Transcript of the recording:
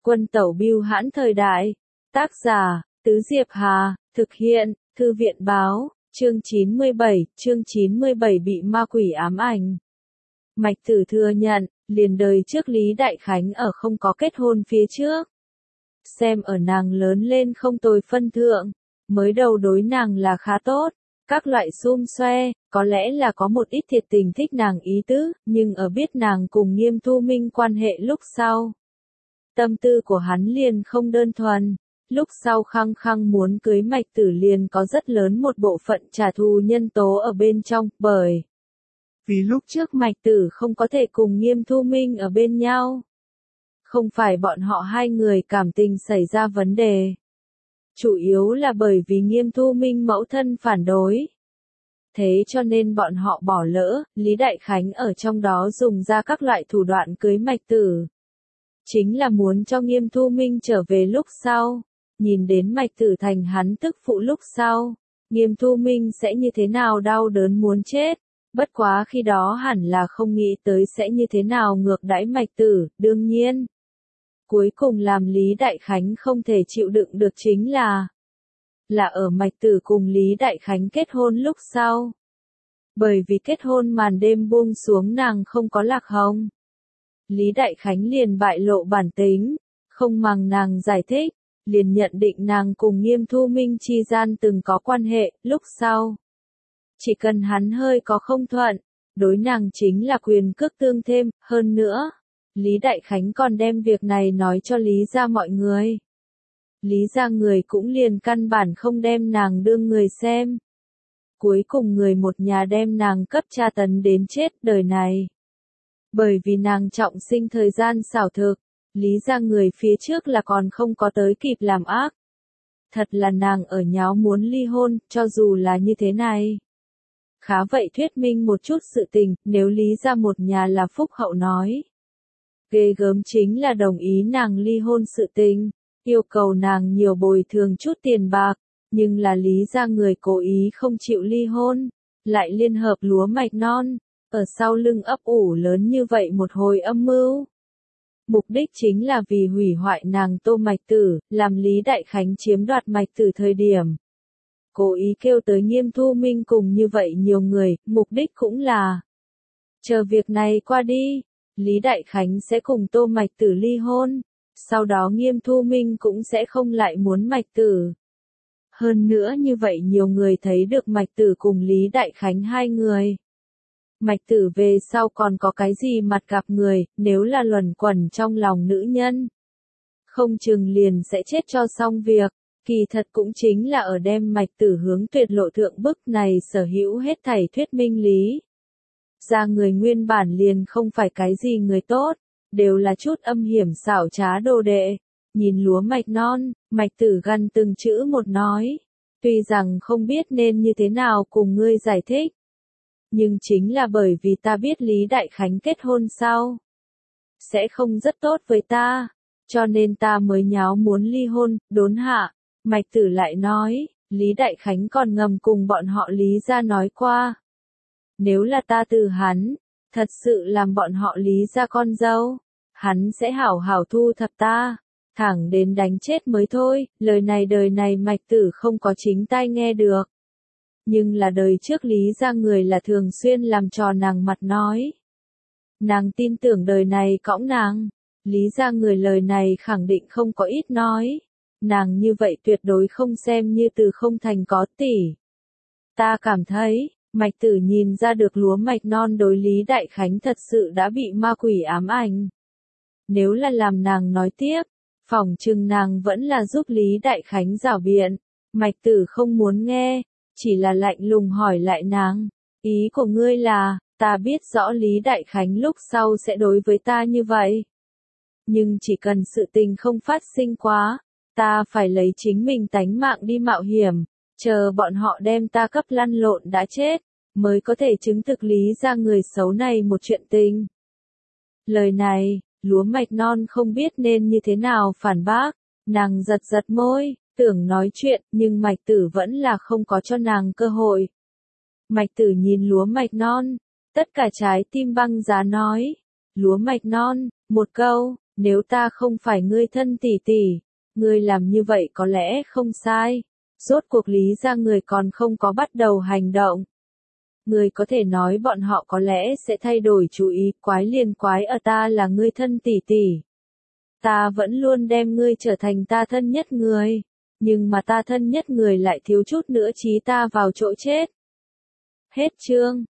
Quân tẩu bưu hãn thời đại. Tác giả, Tứ Diệp Hà, thực hiện, Thư viện báo, chương 97 bị ma quỷ ám ảnh. Mạch Tử thừa nhận, liền đời trước Lý Đại Khánh ở không có kết hôn phía trước. Xem ở nàng lớn lên không tồi phân thượng, mới đầu đối nàng là khá tốt, các loại xum xoe, có lẽ là có một ít thiệt tình thích nàng ý tứ, nhưng ở biết nàng cùng Nghiêm Thu Minh quan hệ lúc sau. Tâm tư của hắn liền không đơn thuần, lúc sau khăng khăng muốn cưới Mạch Tử liền có rất lớn một bộ phận trả thù nhân tố ở bên trong, bởi vì lúc trước Mạch Tử không có thể cùng Nghiêm Thu Minh ở bên nhau. Không phải bọn họ hai người cảm tình xảy ra vấn đề. Chủ yếu là bởi vì Nghiêm Thu Minh mẫu thân phản đối. Thế cho nên bọn họ bỏ lỡ, Lý Đại Khánh ở trong đó dùng ra các loại thủ đoạn cưới Mạch Tử. Chính là muốn cho Nghiêm Thu Minh trở về lúc sau, nhìn đến Mạch Tử thành hắn tức phụ lúc sau, Nghiêm Thu Minh sẽ như thế nào đau đớn muốn chết, bất quá khi đó hẳn là không nghĩ tới sẽ như thế nào ngược đãi Mạch Tử, đương nhiên. Cuối cùng làm Lý Đại Khánh không thể chịu đựng được chính là ở Mạch Tử cùng Lý Đại Khánh kết hôn lúc sau. Bởi vì kết hôn màn đêm buông xuống nàng không có lạc hồng. Lý Đại Khánh liền bại lộ bản tính, không màng nàng giải thích, liền nhận định nàng cùng Nghiêm Thu Minh chi gian từng có quan hệ, lúc sau. Chỉ cần hắn hơi có không thuận, đối nàng chính là quyền cước tương thêm, hơn nữa. Lý Đại Khánh còn đem việc này nói cho Lý gia mọi người. Lý gia người cũng liền căn bản không đem nàng đương người xem. Cuối cùng người một nhà đem nàng cấp tra tấn đến chết đời này. Bởi vì nàng trọng sinh thời gian xảo thực, Lý gia người phía trước là còn không có tới kịp làm ác. Thật là nàng ở nháo muốn ly hôn, cho dù là như thế này. Khá vậy thuyết minh một chút sự tình, nếu Lý gia một nhà là phúc hậu nói. Ghê gớm chính là đồng ý nàng ly hôn sự tình, yêu cầu nàng nhiều bồi thường chút tiền bạc, nhưng là Lý gia người cố ý không chịu ly hôn, lại liên hợp lúa mạch non, ở sau lưng ấp ủ lớn như vậy một hồi âm mưu. Mục đích chính là vì hủy hoại nàng Tô Mạch Tử, làm Lý Đại Khánh chiếm đoạt Mạch Tử thời điểm. Cố ý kêu tới Nghiêm Thu Minh cùng như vậy nhiều người, mục đích cũng là chờ việc này qua đi. Lý Đại Khánh sẽ cùng Tô Mạch Tử ly hôn, sau đó Nghiêm Thu Minh cũng sẽ không lại muốn Mạch Tử. Hơn nữa như vậy nhiều người thấy được Mạch Tử cùng Lý Đại Khánh hai người. Mạch Tử về sau còn có cái gì mặt gặp người, nếu là luẩn quẩn trong lòng nữ nhân. Không chừng liền sẽ chết cho xong việc, kỳ thật cũng chính là ở đem Mạch Tử hướng tuyệt lộ thượng bức này sở hữu hết thảy thuyết minh lý. Ra người nguyên bản liền không phải cái gì người tốt, đều là chút âm hiểm xảo trá đồ đệ. Nhìn lúa mạch non, Mạch Tử gằn từng chữ một nói. Tuy rằng không biết nên như thế nào cùng ngươi giải thích. Nhưng chính là bởi vì ta biết Lý Đại Khánh kết hôn sau. Sẽ không rất tốt với ta. Cho nên ta mới nháo muốn ly hôn, đốn hạ. Mạch Tử lại nói, Lý Đại Khánh còn ngầm cùng bọn họ Lý gia nói qua. Nếu là ta từ hắn, thật sự làm bọn họ Lý gia con dâu, hắn sẽ hảo hảo thu thập ta, thẳng đến đánh chết mới thôi, lời này đời này Mạch Tử không có chính tai nghe được. Nhưng là đời trước Lý gia người là thường xuyên làm trò nàng mặt nói. Nàng tin tưởng đời này cõng nàng, Lý gia người lời này khẳng định không có ít nói. Nàng như vậy tuyệt đối không xem như từ không thành có tỷ. Ta cảm thấy, Mạch Tử nhìn ra được lúa mạch non đối Lý Đại Khánh thật sự đã bị ma quỷ ám ảnh. Nếu là làm nàng nói tiếp, phỏng chừng nàng vẫn là giúp Lý Đại Khánh rảo biện. Mạch Tử không muốn nghe, chỉ là lạnh lùng hỏi lại nàng. Ý của ngươi là, ta biết rõ Lý Đại Khánh lúc sau sẽ đối với ta như vậy. Nhưng chỉ cần sự tình không phát sinh quá, ta phải lấy chính mình tánh mạng đi mạo hiểm. Chờ bọn họ đem ta cấp lăn lộn đã chết, mới có thể chứng thực Lý ra người xấu này một chuyện tình. Lời này, lúa mạch non không biết nên như thế nào phản bác, nàng giật giật môi, tưởng nói chuyện, nhưng Mạch Tử vẫn là không có cho nàng cơ hội. Mạch Tử nhìn lúa mạch non, tất cả trái tim băng giá nói, lúa mạch non, một câu, Nếu ta không phải ngươi thân tỷ tỷ, ngươi làm như vậy có lẽ không sai. Rốt cuộc Lý gia người còn không có bắt đầu hành động. Ngươi có thể nói bọn họ có lẽ sẽ thay đổi chủ ý, quái liền quái ở ta là ngươi thân tỷ tỷ. Ta vẫn luôn đem ngươi trở thành ta thân nhất người, nhưng mà ta thân nhất người lại thiếu chút nữa chí ta vào chỗ chết. Hết chương.